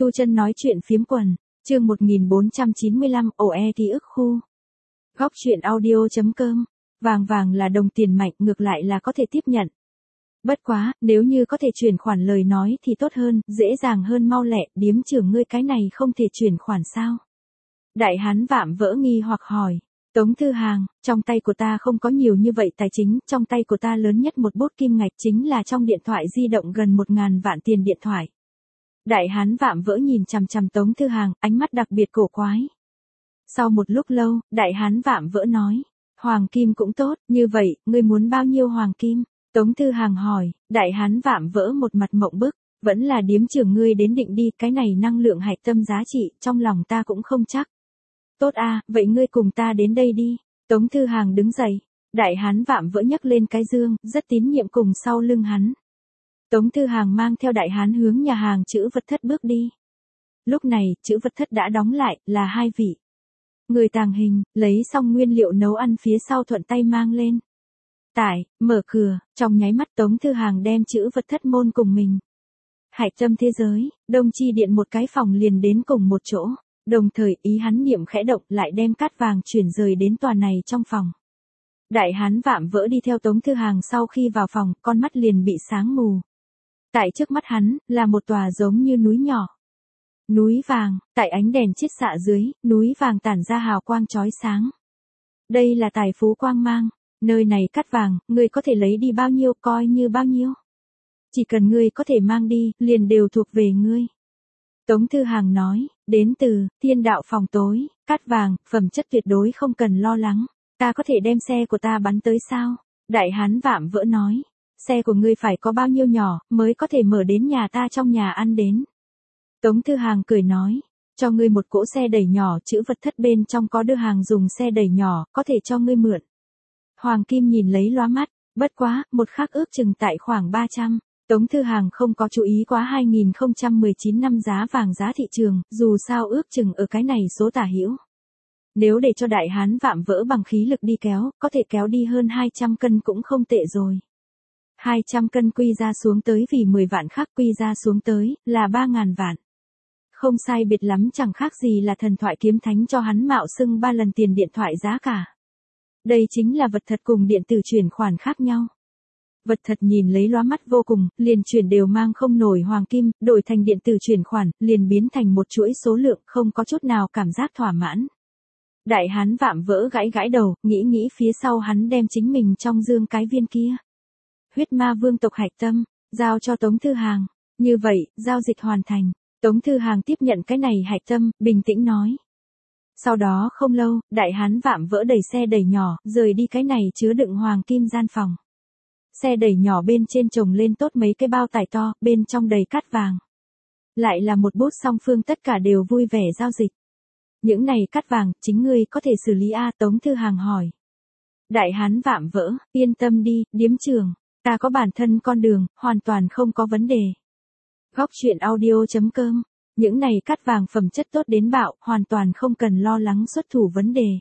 Tu Chân nói chuyện phiếm quần, chương 1495, OE ký ức khu. Góc truyện audio.com, vàng vàng là đồng tiền mạnh, ngược lại là có thể tiếp nhận. Bất quá, nếu như có thể chuyển khoản lời nói thì tốt hơn, dễ dàng hơn mau lẹ, điếm trưởng ngươi cái này không thể chuyển khoản sao? Đại hán vạm vỡ nghi hoặc hỏi. Tống Thư Hàng, trong tay của ta không có nhiều như vậy tài chính, trong tay của ta lớn nhất một bút kim ngạch chính là trong điện thoại di động gần 1.000 vạn tiền điện thoại. Đại hán vạm vỡ nhìn chằm chằm Tống Thư Hàng, ánh mắt đặc biệt cổ quái. Sau một lúc lâu, đại hán vạm vỡ nói, hoàng kim cũng tốt, như vậy, ngươi muốn bao nhiêu hoàng kim? Tống Thư Hàng hỏi, đại hán vạm vỡ một mặt mộng bức, vẫn là điếm trưởng ngươi đến định đi, cái này năng lượng hạch tâm giá trị, trong lòng ta cũng không chắc. Tốt à, vậy ngươi cùng ta đến đây đi. Tống Thư Hàng đứng dậy, đại hán vạm vỡ nhấc lên cái dương, rất tín nhiệm cùng sau lưng hắn. Tống Thư Hàng mang theo đại hán hướng nhà hàng trữ vật thất bước đi. Lúc này, trữ vật thất đã đóng lại, là hai vị. Người tàng hình, lấy xong nguyên liệu nấu ăn phía sau thuận tay mang lên. Tải, mở cửa, trong nháy mắt Tống Thư Hàng đem trữ vật thất môn cùng mình. Hạch tâm thế giới, Đông Chi Điện một cái phòng liền đến cùng một chỗ. Đồng thời ý hắn niệm khẽ động lại đem cát vàng chuyển rời đến tòa này trong phòng. Đại hán vạm vỡ đi theo Tống Thư Hàng sau khi vào phòng, con mắt liền bị sáng mù. Tại trước mắt hắn, là một tòa giống như núi nhỏ. Núi vàng, tại ánh đèn chiết xạ dưới, núi vàng tản ra hào quang chói sáng. Đây là tài phú quang mang, nơi này cát vàng, ngươi có thể lấy đi bao nhiêu coi như bao nhiêu. Chỉ cần ngươi có thể mang đi, liền đều thuộc về ngươi. Tống Thư Hàng nói, đến từ Thiên Đạo phòng tối, cát vàng, phẩm chất tuyệt đối không cần lo lắng. Ta có thể đem xe của ta bắn tới sao? Đại hán vạm vỡ nói, xe của ngươi phải có bao nhiêu nhỏ, mới có thể mở đến nhà ta trong nhà ăn đến. Tống Thư Hàng cười nói, cho ngươi một cỗ xe đẩy nhỏ, trữ vật thất bên trong có đưa hàng dùng xe đẩy nhỏ, có thể cho ngươi mượn. Hoàng kim nhìn lấy lóa mắt, bất quá, một khắc ước chừng tại khoảng 300. Tống Thư Hàng không có chú ý quá 2019 năm giá vàng giá thị trường, dù sao ước chừng ở cái này số tả hữu. Nếu để cho đại hán vạm vỡ bằng khí lực đi kéo, có thể kéo đi hơn 200 cân cũng không tệ rồi. 200 cân quy ra xuống tới vì 10 vạn khác quy ra xuống tới, là 3.000 vạn. Không sai biệt lắm, chẳng khác gì là thần thoại kiếm thánh cho hắn mạo xưng 3 lần tiền điện thoại giá cả. Đây chính là vật thật cùng điện tử chuyển khoản khác nhau. Vật thật nhìn lấy lóa mắt vô cùng, liền chuyển đều mang không nổi hoàng kim, đổi thành điện tử chuyển khoản, liền biến thành một chuỗi số lượng, không có chút nào cảm giác thỏa mãn. Đại hán vạm vỡ gãi gãi đầu, nghĩ phía sau hắn đem chính mình trong dương cái viên kia. Huyết ma vương tộc hạch tâm, giao cho Tống Thư Hàng. Như vậy, giao dịch hoàn thành. Tống Thư Hàng tiếp nhận cái này hạch tâm, bình tĩnh nói. Sau đó không lâu, đại hán vạm vỡ đẩy xe đẩy nhỏ, rời đi cái này chứa đựng hoàng kim gian phòng. Xe đẩy nhỏ bên trên chồng lên tốt mấy cái bao tải to, bên trong đầy cát vàng. Lại là một bút song phương tất cả đều vui vẻ giao dịch. Những này cát vàng, chính ngươi có thể xử lý a? Tống Thư Hàng hỏi. Đại hán vạm vỡ, yên tâm đi, điếm trưởng, ta có bản thân con đường, hoàn toàn không có vấn đề. Góc truyện audio.com, những này cát vàng phẩm chất tốt đến bạo, hoàn toàn không cần lo lắng xuất thủ vấn đề.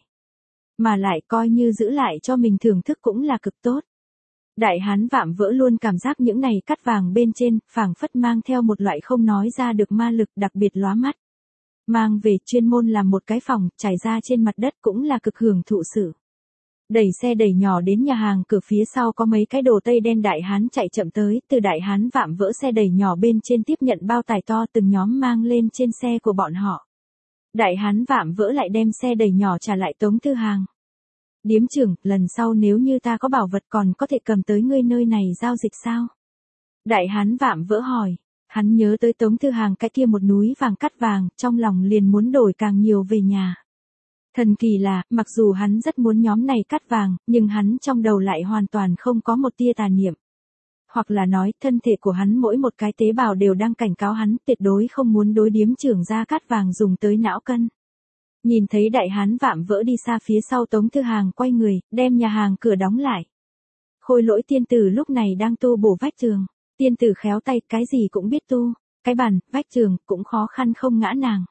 Mà lại coi như giữ lại cho mình thưởng thức cũng là cực tốt. Đại hán vạm vỡ luôn cảm giác những này cát vàng bên trên, phảng phất mang theo một loại không nói ra được ma lực đặc biệt lóa mắt. Mang về chuyên môn làm một cái phòng, trải ra trên mặt đất cũng là cực hưởng thụ sự. Đẩy xe đẩy nhỏ đến nhà hàng, cửa phía sau có mấy cái đồ tây đen đại hán chạy chậm tới, từ đại hán vạm vỡ xe đẩy nhỏ bên trên tiếp nhận bao tải to từng nhóm mang lên trên xe của bọn họ. Đại hán vạm vỡ lại đem xe đẩy nhỏ trả lại Tống Thư Hàng. Điếm trưởng, lần sau nếu như ta có bảo vật còn có thể cầm tới ngươi nơi này giao dịch sao? Đại hán vạm vỡ hỏi, hắn nhớ tới Tống Thư Hàng cái kia một núi vàng cát vàng, trong lòng liền muốn đổi càng nhiều về nhà. Thần kỳ là, mặc dù hắn rất muốn nhóm này cát vàng, nhưng hắn trong đầu lại hoàn toàn không có một tia tà niệm. Hoặc là nói, thân thể của hắn mỗi một cái tế bào đều đang cảnh cáo hắn tuyệt đối không muốn đối điếm trưởng ra cát vàng dùng tới não cân. Nhìn thấy đại hán vạm vỡ đi xa phía sau, Tống Thư Hàng quay người, đem nhà hàng cửa đóng lại. Khôi Lỗi tiên tử lúc này đang tu bổ vách tường. Tiên tử khéo tay, cái gì cũng biết tu. Cái bàn, vách tường, cũng khó khăn không ngã nàng.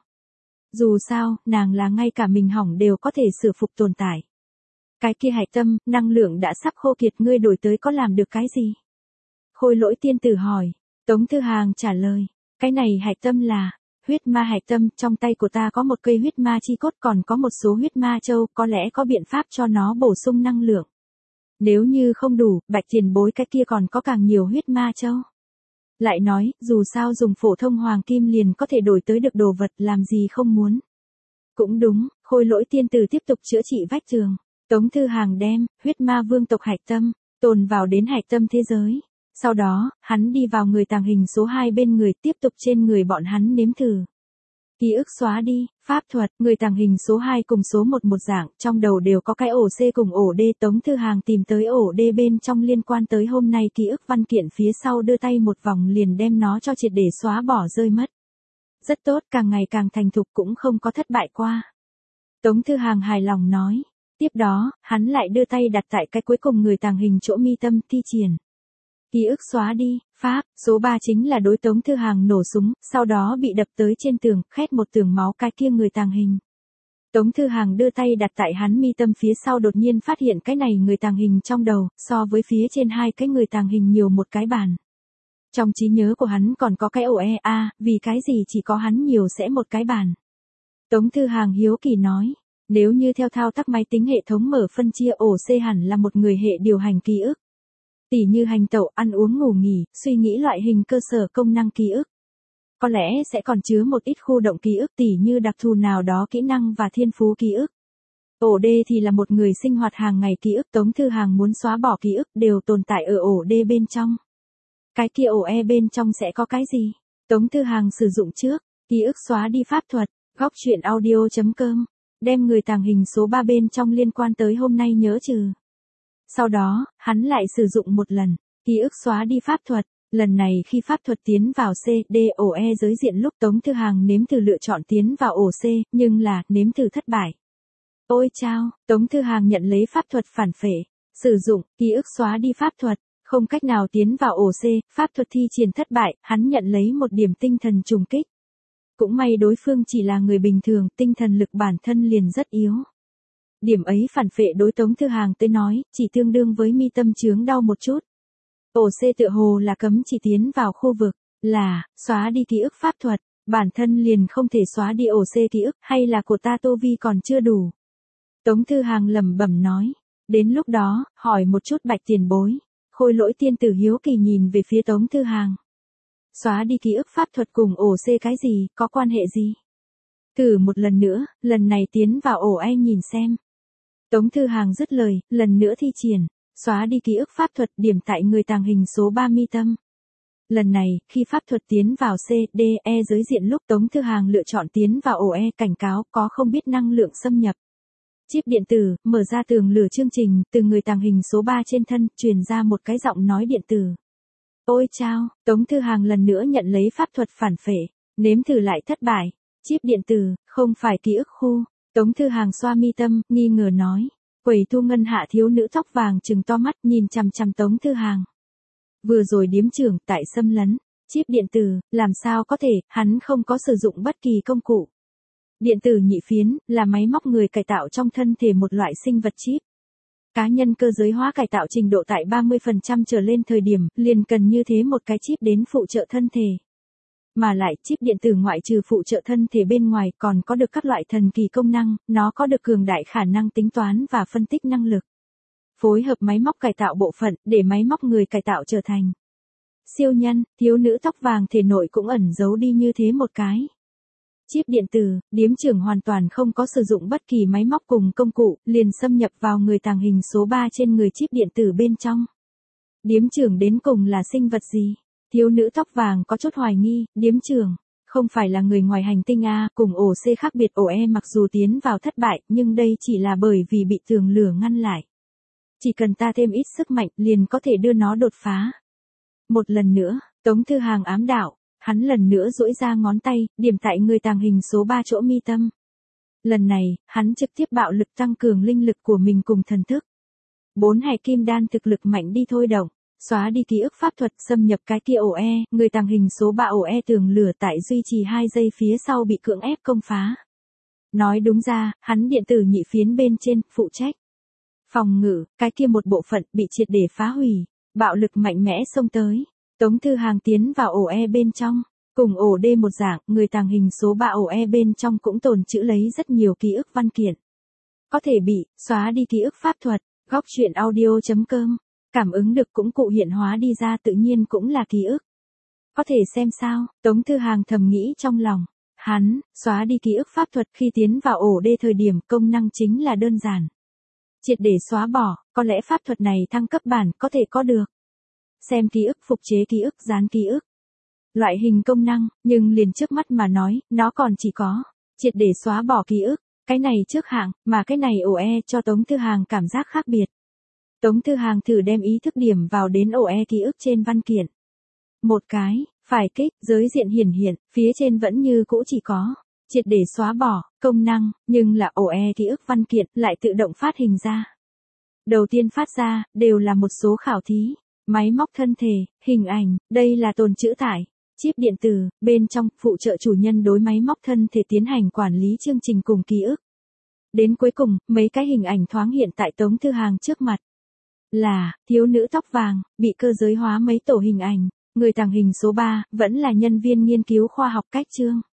Dù sao, nàng là ngay cả mình hỏng đều có thể sửa phục tồn tại. Cái kia hạch tâm, năng lượng đã sắp khô kiệt, ngươi đổi tới có làm được cái gì? Khôi Lỗi tiên tử hỏi. Tống Thư Hàng trả lời. Cái này hạch tâm là, huyết ma hạch tâm, trong tay của ta có một cây huyết ma chi cốt còn có một số huyết ma châu, có lẽ có biện pháp cho nó bổ sung năng lượng. Nếu như không đủ, Bạch tiền bối cái kia còn có càng nhiều huyết ma châu. Lại nói, dù sao dùng phổ thông hoàng kim liền có thể đổi tới được đồ vật, làm gì không muốn. Cũng đúng, Khôi Lỗi tiên tử tiếp tục chữa trị vách tường. Tống Thư Hàng đem huyết ma vương tộc hạch tâm tồn vào đến hạch tâm thế giới. Sau đó, hắn đi vào người tàng hình số 2 bên người, tiếp tục trên người bọn hắn nếm thử. Ký ức xóa đi, pháp thuật, người tàng hình số 2 cùng số 1 một dạng, trong đầu đều có cái ổ C cùng ổ D. Tống Thư Hàng tìm tới ổ D bên trong liên quan tới hôm nay ký ức văn kiện phía sau, đưa tay một vòng liền đem nó cho triệt để xóa bỏ rơi mất. Rất tốt, càng ngày càng thành thục, cũng không có thất bại qua. Tống Thư Hàng hài lòng nói. Tiếp đó, hắn lại đưa tay đặt tại cái cuối cùng người tàng hình chỗ mi tâm, thi triển. Ký ức xóa đi, pháp, số 3 chính là đối Tống Thư Hàng nổ súng, sau đó bị đập tới trên tường, khét một tường máu cái kia người tàng hình. Tống Thư Hàng đưa tay đặt tại hắn mi tâm phía sau, đột nhiên phát hiện cái này người tàng hình trong đầu, so với phía trên hai cái người tàng hình nhiều một cái bàn. Trong trí nhớ của hắn còn có cái ổ E, vì cái gì chỉ có hắn nhiều sẽ một cái bàn. Tống Thư Hàng hiếu kỳ nói, nếu như theo thao tác máy tính hệ thống mở phân chia, ổ C hẳn là một người hệ điều hành ký ức. Tỉ như hành tẩu, ăn uống ngủ nghỉ, suy nghĩ loại hình cơ sở công năng ký ức. Có lẽ sẽ còn chứa một ít khu động ký ức, tỉ như đặc thù nào đó kỹ năng và thiên phú ký ức. Ổ D thì là một người sinh hoạt hàng ngày ký ức. Tống Thư Hàng muốn xóa bỏ ký ức đều tồn tại ở ổ D bên trong. Cái kia ổ E bên trong sẽ có cái gì? Tống Thư Hàng sử dụng trước, ký ức xóa đi pháp thuật, góc truyện audio.com, đem người tàng hình số 3 bên trong liên quan tới hôm nay nhớ trừ. Sau đó, hắn lại sử dụng một lần, ký ức xóa đi pháp thuật. Lần này khi pháp thuật tiến vào C, D, ổ E giới diện lúc Tống Thư Hàng nếm thử lựa chọn tiến vào ổ C, nhưng là, nếm thử thất bại. Ôi chao, Tống Thư Hàng nhận lấy pháp thuật phản phệ, sử dụng, ký ức xóa đi pháp thuật, không cách nào tiến vào ổ C, pháp thuật thi triển thất bại, hắn nhận lấy một điểm tinh thần trùng kích. Cũng may đối phương chỉ là người bình thường, tinh thần lực bản thân liền rất yếu. Điểm ấy phản phệ đối Tống Thư Hàng tới nói, chỉ tương đương với mi tâm chướng đau một chút. Ổ C tựa hồ là cấm chỉ tiến vào khu vực, là, xóa đi ký ức pháp thuật, bản thân liền không thể xóa đi ổ C ký ức, hay là của ta tu vi còn chưa đủ. Tống Thư Hàng lẩm bẩm nói, đến lúc đó, hỏi một chút Bạch tiền bối. Khôi Lỗi tiên tử hiếu kỳ nhìn về phía Tống Thư Hàng. Xóa đi ký ức pháp thuật cùng ổ C cái gì, có quan hệ gì? Thử một lần nữa, lần này tiến vào ổ E nhìn xem. Tống Thư Hàng dứt lời, lần nữa thi triển, xóa đi ký ức pháp thuật, điểm tại người tàng hình số 3 mi tâm. Lần này, khi pháp thuật tiến vào C, D, E giới diện lúc Tống Thư Hàng lựa chọn tiến vào ổ E, cảnh cáo có không biết năng lượng xâm nhập. Chip điện tử, mở ra tường lửa chương trình, từ người tàng hình số 3 trên thân, truyền ra một cái giọng nói điện tử. Ôi chao, Tống Thư Hàng lần nữa nhận lấy pháp thuật phản phệ, nếm thử lại thất bại. Chip điện tử, không phải ký ức khu. Tống Thư Hàng xoa mi tâm, nghi ngờ nói. Quầy thu ngân hạ thiếu nữ tóc vàng trừng to mắt nhìn chằm chằm Tống Thư Hàng. Vừa rồi điếm trưởng tại xâm lấn, chip điện tử, làm sao có thể, hắn không có sử dụng bất kỳ công cụ. Điện tử nhị phiến, là máy móc người cải tạo trong thân thể một loại sinh vật chip. Cá nhân cơ giới hóa cải tạo trình độ tại 30% trở lên thời điểm, liền cần như thế một cái chip đến phụ trợ thân thể. Mà lại, chip điện tử ngoại trừ phụ trợ thân thể bên ngoài còn có được các loại thần kỳ công năng, nó có được cường đại khả năng tính toán và phân tích năng lực. Phối hợp máy móc cải tạo bộ phận, để máy móc người cải tạo trở thành siêu nhân. Thiếu nữ tóc vàng thể nội cũng ẩn giấu đi như thế một cái chip điện tử. Điếm trưởng hoàn toàn không có sử dụng bất kỳ máy móc cùng công cụ, liền xâm nhập vào người tàng hình số 3 trên người chip điện tử bên trong. Điếm trưởng đến cùng là sinh vật gì? Thiếu nữ tóc vàng có chút hoài nghi, điếm trưởng, không phải là người ngoài hành tinh A, cùng ổ C khác biệt. Ổ E mặc dù tiến vào thất bại, nhưng đây chỉ là bởi vì bị tường lửa ngăn lại. Chỉ cần ta thêm ít sức mạnh, liền có thể đưa nó đột phá. Một lần nữa, Tống Thư Hàng ám đạo, hắn lần nữa duỗi ra ngón tay, điểm tại người tàng hình số 3 chỗ mi tâm. Lần này, hắn trực tiếp bạo lực tăng cường linh lực của mình cùng thần thức. 4 hài kim đan thực lực mạnh đi thôi động. Xóa đi ký ức pháp thuật, xâm nhập cái kia ổ E, người tàng hình số 3 ổ E tường lửa tại duy trì 2 giây phía sau bị cưỡng ép công phá. Nói đúng ra, hắn điện tử nhị phiến bên trên, phụ trách phòng ngự, cái kia một bộ phận bị triệt để phá hủy, bạo lực mạnh mẽ xông tới. Tống Thư Hàng tiến vào ổ E bên trong, Cùng ổ D một dạng, người tàng hình số 3 ổ E bên trong cũng tồn trữ lấy rất nhiều ký ức văn kiện. Có thể bị xóa đi ký ức pháp thuật. Góc truyện audio.com. Cảm ứng được cũng cụ hiện hóa đi ra tự nhiên cũng là ký ức. Có thể xem sao, Tống Thư Hàng thầm nghĩ trong lòng. Hắn, xóa đi ký ức pháp thuật khi tiến vào ổ D thời điểm công năng chính là đơn giản. Triệt để xóa bỏ, có lẽ pháp thuật này thăng cấp bản có thể có được. Xem ký ức, phục chế ký ức, dán ký ức. Loại hình công năng, nhưng liền trước mắt mà nói, nó còn chỉ có triệt để xóa bỏ ký ức. Cái này trước hạng, mà cái này ổ E cho Tống Thư Hàng cảm giác khác biệt. Tống Thư Hàng thử đem ý thức điểm vào đến ổ E ký ức trên văn kiện. Một cái, phải kích, giới diện hiển hiện, phía trên vẫn như cũ chỉ có triệt để xóa bỏ công năng, nhưng là ổ E ký ức văn kiện lại tự động phát hình ra. Đầu tiên phát ra, đều là một số khảo thí, máy móc thân thể, hình ảnh, đây là tồn trữ tại chip điện tử, bên trong, phụ trợ chủ nhân đối máy móc thân thể tiến hành quản lý chương trình cùng ký ức. Đến cuối cùng, mấy cái hình ảnh thoáng hiện tại Tống Thư Hàng trước mặt. Là, thiếu nữ tóc vàng, bị cơ giới hóa mấy tổ hình ảnh, người tàng hình số 3, vẫn là nhân viên nghiên cứu khoa học cách chương.